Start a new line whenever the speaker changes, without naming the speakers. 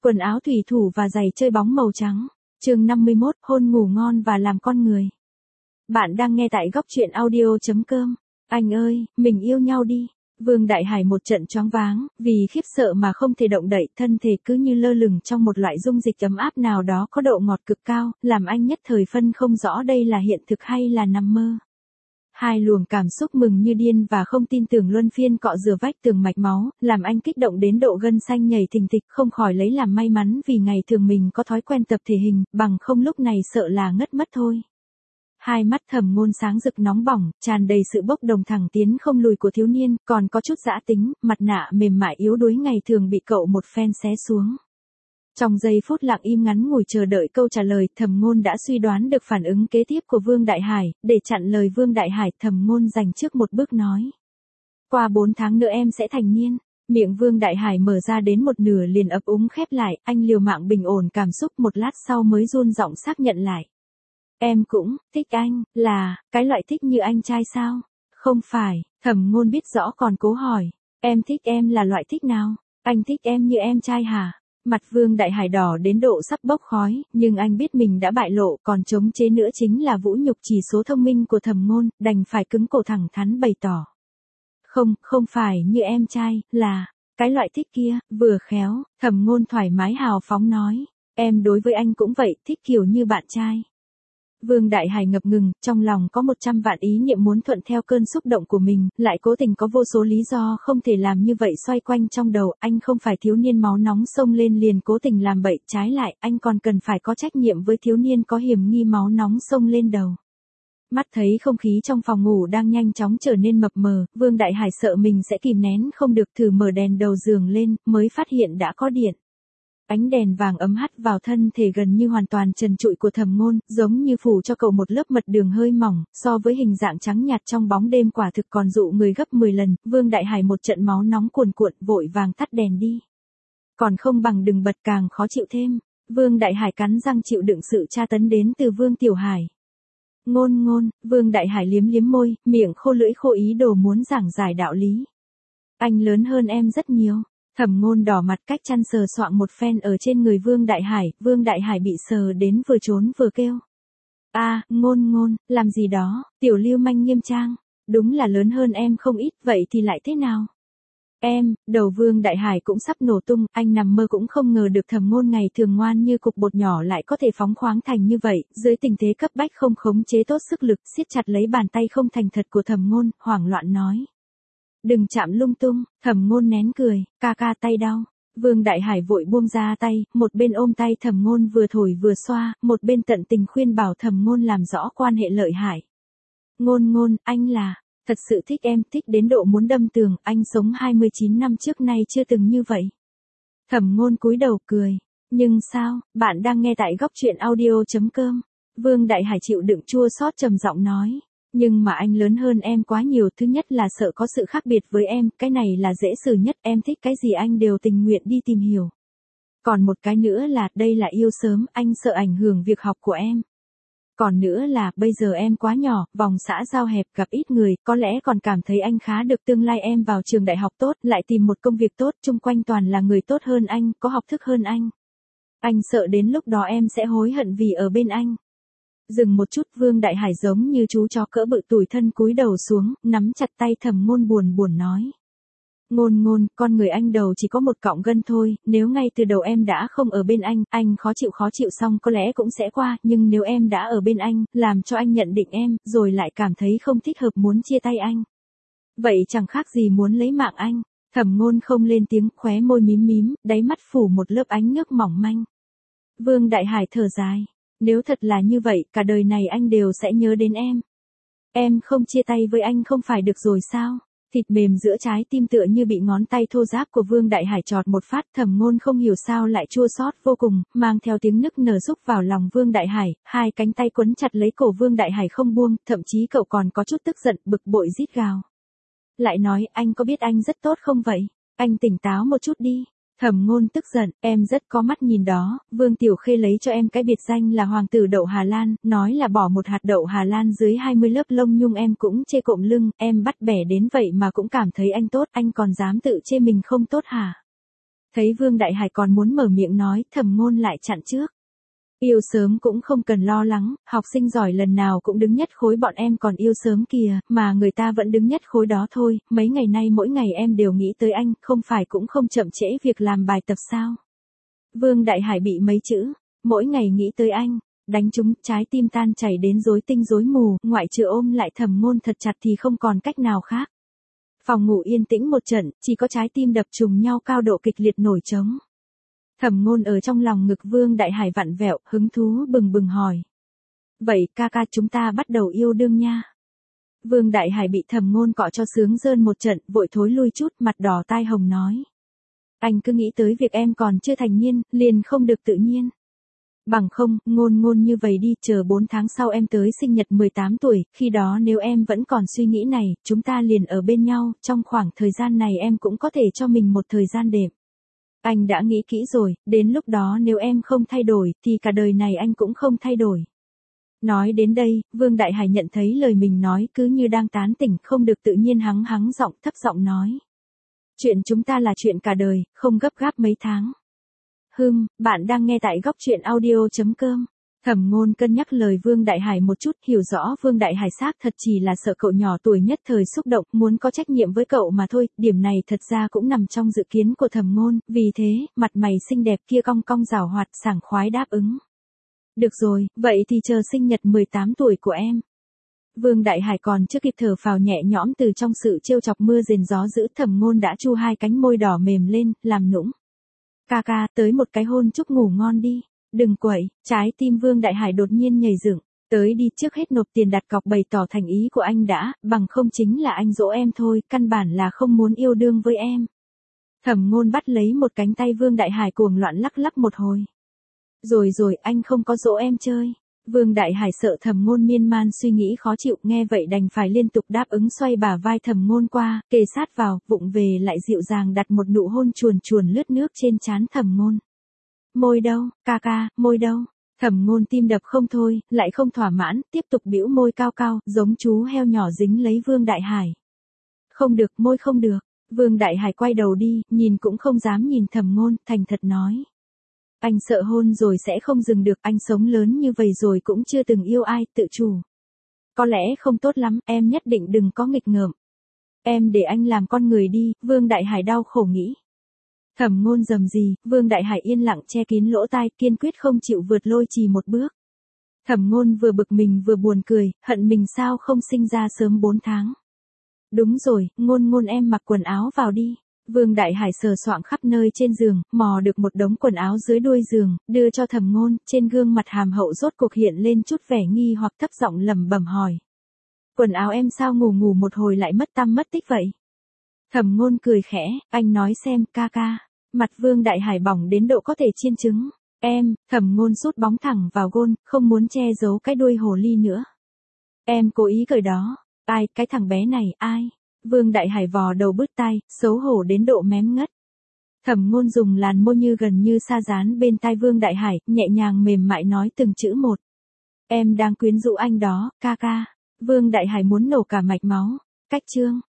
quần áo thủy thủ và giày chơi bóng màu trắng. Chương 51, hôn ngủ ngon và làm con người. Bạn đang nghe tại góc truyện audio.com. Anh ơi, mình yêu nhau đi. Vương Đại Hải một trận choáng váng, vì khiếp sợ mà không thể động đậy, thân thể cứ như lơ lửng trong một loại dung dịch ấm áp nào đó có độ ngọt cực cao, làm anh nhất thời phân không rõ đây là hiện thực hay là nằm mơ. Hai luồng cảm xúc mừng như điên và không tin tưởng luân phiên cọ rửa vách tường mạch máu, làm anh kích động đến độ gân xanh nhảy thình thịch, không khỏi lấy làm may mắn vì ngày thường mình có thói quen tập thể hình, bằng không lúc này sợ là ngất mất thôi. Hai mắt Thẩm Ngôn sáng rực nóng bỏng, tràn đầy sự bốc đồng thẳng tiến không lùi của thiếu niên, còn có chút dã tính, mặt nạ mềm mại yếu đuối ngày thường bị cậu một phen xé xuống. Trong giây phút lặng im ngắn ngủi chờ đợi câu trả lời, Thẩm Ngôn đã suy đoán được phản ứng kế tiếp của Vương Đại Hải, để chặn lời Vương Đại Hải, Thẩm Ngôn dành trước một bước nói. Qua 4 tháng nữa em sẽ thành niên. Miệng Vương Đại Hải mở ra đến một nửa liền ấp úng khép lại, anh liều mạng bình ổn cảm xúc một lát sau mới run giọng xác nhận lại. Em cũng, thích anh, là, cái loại thích như anh trai sao? Không phải, Thẩm Ngôn biết rõ còn cố hỏi. Em thích em là loại thích nào? Anh thích em như em trai hả? Mặt Vương Đại Hải đỏ đến độ sắp bốc khói, nhưng anh biết mình đã bại lộ, còn chống chế nữa chính là vũ nhục chỉ số thông minh của Thẩm Ngôn, đành phải cứng cổ thẳng thắn bày tỏ. Không phải như em trai, là, cái loại thích kia, vừa khéo, Thẩm Ngôn thoải mái hào phóng nói. Em đối với anh cũng vậy, thích kiểu như bạn trai. Vương Đại Hải ngập ngừng, trong lòng có 100 vạn ý niệm muốn thuận theo cơn xúc động của mình, lại cố tình có vô số lý do không thể làm như vậy xoay quanh trong đầu, anh không phải thiếu niên máu nóng xông lên liền cố tình làm bậy, trái lại, anh còn cần phải có trách nhiệm với thiếu niên có hiểm nghi máu nóng xông lên đầu. Mắt thấy không khí trong phòng ngủ đang nhanh chóng trở nên mập mờ, Vương Đại Hải sợ mình sẽ kìm nén không được thử mở đèn đầu giường lên, mới phát hiện đã có điện. Ánh đèn vàng ấm hắt vào thân thể gần như hoàn toàn trần trụi của Thẩm Ngôn, giống như phủ cho cậu một lớp mật đường hơi mỏng, so với hình dạng trắng nhạt trong bóng đêm quả thực còn dụ người gấp 10 lần, Vương Đại Hải một trận máu nóng cuồn cuộn vội vàng tắt đèn đi. Còn không bằng đừng bật càng khó chịu thêm, Vương Đại Hải cắn răng chịu đựng sự tra tấn đến từ Vương Tiểu Hải. Ngôn, Vương Đại Hải liếm liếm môi, miệng khô lưỡi khô ý đồ muốn giảng giải đạo lý. Anh lớn hơn em rất nhiều. Thẩm Ngôn đỏ mặt cách chăn sờ soạng một phen ở trên người Vương Đại Hải bị sờ đến vừa trốn vừa kêu. Ngôn, làm gì đó, tiểu lưu manh nghiêm trang, đúng là lớn hơn em không ít, vậy thì lại thế nào? Đầu Vương Đại Hải cũng sắp nổ tung, anh nằm mơ cũng không ngờ được Thẩm Ngôn ngày thường ngoan như cục bột nhỏ lại có thể phóng khoáng thành như vậy, dưới tình thế cấp bách không khống chế tốt sức lực, siết chặt lấy bàn tay không thành thật của Thẩm Ngôn, hoảng loạn nói. Đừng chạm lung tung, Thẩm Ngôn nén cười, ca tay đau. Vương Đại Hải vội buông ra tay, một bên ôm tay Thẩm Ngôn vừa thổi vừa xoa, một bên tận tình khuyên bảo Thẩm Ngôn làm rõ quan hệ lợi hại. Ngôn, anh là, thật sự thích em, thích đến độ muốn đâm tường, anh sống 29 năm trước nay chưa từng như vậy. Thẩm Ngôn cúi đầu cười, nhưng sao, bạn đang nghe tại góc truyện audio.com. Vương Đại Hải chịu đựng chua xót trầm giọng nói. Nhưng mà anh lớn hơn em quá nhiều, thứ nhất là sợ có sự khác biệt với em, cái này là dễ xử nhất, em thích cái gì anh đều tình nguyện đi tìm hiểu. Còn một cái nữa là, đây là yêu sớm, anh sợ ảnh hưởng việc học của em. Còn nữa là, bây giờ em quá nhỏ, vòng xã giao hẹp, gặp ít người, có lẽ còn cảm thấy anh khá được, tương lai em vào trường đại học tốt, lại tìm một công việc tốt, chung quanh toàn là người tốt hơn anh, có học thức hơn anh. Anh sợ đến lúc đó em sẽ hối hận vì ở bên anh. Dừng một chút, Vương Đại Hải giống như chú chó cỡ bự tủi thân cúi đầu xuống, nắm chặt tay Thẩm Ngôn buồn nói. Ngôn, con người anh đầu chỉ có một cọng gân thôi, nếu ngay từ đầu em đã không ở bên anh khó chịu xong có lẽ cũng sẽ qua, nhưng nếu em đã ở bên anh, làm cho anh nhận định em, rồi lại cảm thấy không thích hợp muốn chia tay anh. Vậy chẳng khác gì muốn lấy mạng anh. Thẩm Ngôn không lên tiếng, khóe môi mím, đáy mắt phủ một lớp ánh nước mỏng manh. Vương Đại Hải thở dài. Nếu thật là như vậy, cả đời này anh đều sẽ nhớ đến em. Em không chia tay với anh không phải được rồi sao? Thịt mềm giữa trái tim tựa như bị ngón tay thô ráp của Vương Đại Hải chọt một phát, Thẩm Ngôn không hiểu sao lại chua xót vô cùng, mang theo tiếng nức nở rúc vào lòng Vương Đại Hải, hai cánh tay quấn chặt lấy cổ Vương Đại Hải không buông, thậm chí cậu còn có chút tức giận, bực bội rít gào. Lại nói, anh có biết anh rất tốt không vậy? Anh tỉnh táo một chút đi. Thẩm Ngôn tức giận, em rất có mắt nhìn đó, Vương Tiểu Khê lấy cho em cái biệt danh là hoàng tử đậu Hà Lan, nói là bỏ một hạt đậu Hà Lan dưới 20 lớp lông nhung em cũng chê cộm lưng, em bắt bẻ đến vậy mà cũng cảm thấy anh tốt, anh còn dám tự chê mình không tốt hả? Thấy Vương Đại Hải còn muốn mở miệng nói, Thẩm Ngôn lại chặn trước. Yêu sớm cũng không cần lo lắng, học sinh giỏi lần nào cũng đứng nhất khối, bọn em còn yêu sớm kìa, mà người ta vẫn đứng nhất khối đó thôi, mấy ngày nay mỗi ngày em đều nghĩ tới anh, không phải cũng không chậm trễ việc làm bài tập sao. Vương Đại Hải bị mấy chữ, mỗi ngày nghĩ tới anh, đánh trúng, trái tim tan chảy đến rối tinh rối mù, ngoại trừ ôm lại Thẩm Ngôn thật chặt thì không còn cách nào khác. Phòng ngủ yên tĩnh một trận, chỉ có trái tim đập trùng nhau cao độ kịch liệt nổi trống. Thẩm Ngôn ở trong lòng ngực Vương Đại Hải vặn vẹo, hứng thú bừng bừng hỏi. Vậy ca ca chúng ta bắt đầu yêu đương nha. Vương Đại Hải bị Thẩm Ngôn cọ cho sướng rơn một trận, vội thối lui chút, mặt đỏ tai hồng nói. Anh cứ nghĩ tới việc em còn chưa thành niên, liền không được tự nhiên. Bằng không, Ngôn như vậy đi, chờ 4 tháng sau em tới sinh nhật 18 tuổi, khi đó nếu em vẫn còn suy nghĩ này, chúng ta liền ở bên nhau, trong khoảng thời gian này em cũng có thể cho mình một thời gian đệm. Anh đã nghĩ kỹ rồi, đến lúc đó nếu em không thay đổi, thì cả đời này anh cũng không thay đổi. Nói đến đây, Vương Đại Hải nhận thấy lời mình nói cứ như đang tán tỉnh, không được tự nhiên hắng giọng, thấp giọng nói. Chuyện chúng ta là chuyện cả đời, không gấp gáp mấy tháng. Bạn đang nghe tại Góc Chuyện Audio.com. Thẩm Ngôn cân nhắc lời Vương Đại Hải một chút, hiểu rõ Vương Đại Hải xác thật chỉ là sợ cậu nhỏ tuổi nhất thời xúc động, muốn có trách nhiệm với cậu mà thôi, điểm này thật ra cũng nằm trong dự kiến của Thẩm Ngôn, vì thế, mặt mày xinh đẹp kia cong cong giảo hoạt, sảng khoái đáp ứng. Được rồi, vậy thì chờ sinh nhật 18 tuổi của em. Vương Đại Hải còn chưa kịp thở phào nhẹ nhõm từ trong sự trêu chọc mưa rền gió dữ, Thẩm Ngôn đã chu hai cánh môi đỏ mềm lên, làm nũng. Ca ca, tới một cái hôn chúc ngủ ngon đi. Đừng quậy, trái tim Vương Đại Hải đột nhiên nhảy dựng. Tới đi, trước hết nộp tiền đặt cọc bày tỏ thành ý của anh đã, bằng không chính là anh dỗ em thôi, căn bản là không muốn yêu đương với em. Thẩm Ngôn bắt lấy một cánh tay Vương Đại Hải cuồng loạn lắc lắc một hồi. Rồi, anh không có dỗ em chơi. Vương Đại Hải sợ Thẩm Ngôn miên man suy nghĩ khó chịu, nghe vậy đành phải liên tục đáp ứng, xoay bả vai Thẩm Ngôn qua, kề sát vào, vụng về lại dịu dàng đặt một nụ hôn chuồn chuồn lướt nước trên trán Thẩm Ngôn. Môi đâu, ca ca, môi đâu? Thẩm Ngôn tim đập không thôi, lại không thỏa mãn, tiếp tục bĩu môi cao cao, giống chú heo nhỏ dính lấy Vương Đại Hải. Không được, môi không được. Vương Đại Hải quay đầu đi, nhìn cũng không dám nhìn Thẩm Ngôn, thành thật nói. Anh sợ hôn rồi sẽ không dừng được, anh sống lớn như vậy rồi cũng chưa từng yêu ai, tự chủ. Có lẽ không tốt lắm, em nhất định đừng có nghịch ngợm. Em để anh làm con người đi, Vương Đại Hải đau khổ nghĩ. Thẩm Ngôn rầm rì, Vương Đại Hải yên lặng che kín lỗ tai, kiên quyết không chịu vượt lôi trì một bước. Thẩm Ngôn vừa bực mình vừa buồn cười, hận mình sao không sinh ra sớm 4 tháng. Đúng rồi, Ngôn em mặc quần áo vào đi. Vương Đại Hải sờ soạng khắp nơi trên giường, mò được một đống quần áo dưới đuôi giường, đưa cho Thẩm Ngôn, trên gương mặt hàm hậu rốt cuộc hiện lên chút vẻ nghi hoặc, thấp giọng lẩm bẩm hỏi. Quần áo em sao ngủ một hồi lại mất tăm mất tích vậy? Thẩm Ngôn cười khẽ, anh nói xem, ca ca. Mặt Vương Đại Hải bỏng đến độ có thể chiên trứng. Em, Thẩm Ngôn sút bóng thẳng vào gôn, không muốn che giấu cái đuôi hồ ly nữa. Em cố ý cười đó. Ai, cái thằng bé này, ai? Vương Đại Hải vò đầu bứt tai, xấu hổ đến độ mém ngất. Thẩm Ngôn dùng làn môi như gần như sa dán bên tai Vương Đại Hải, nhẹ nhàng mềm mại nói từng chữ một. Em đang quyến rũ anh đó, ca ca. Vương Đại Hải muốn nổ cả mạch máu. Cách chương.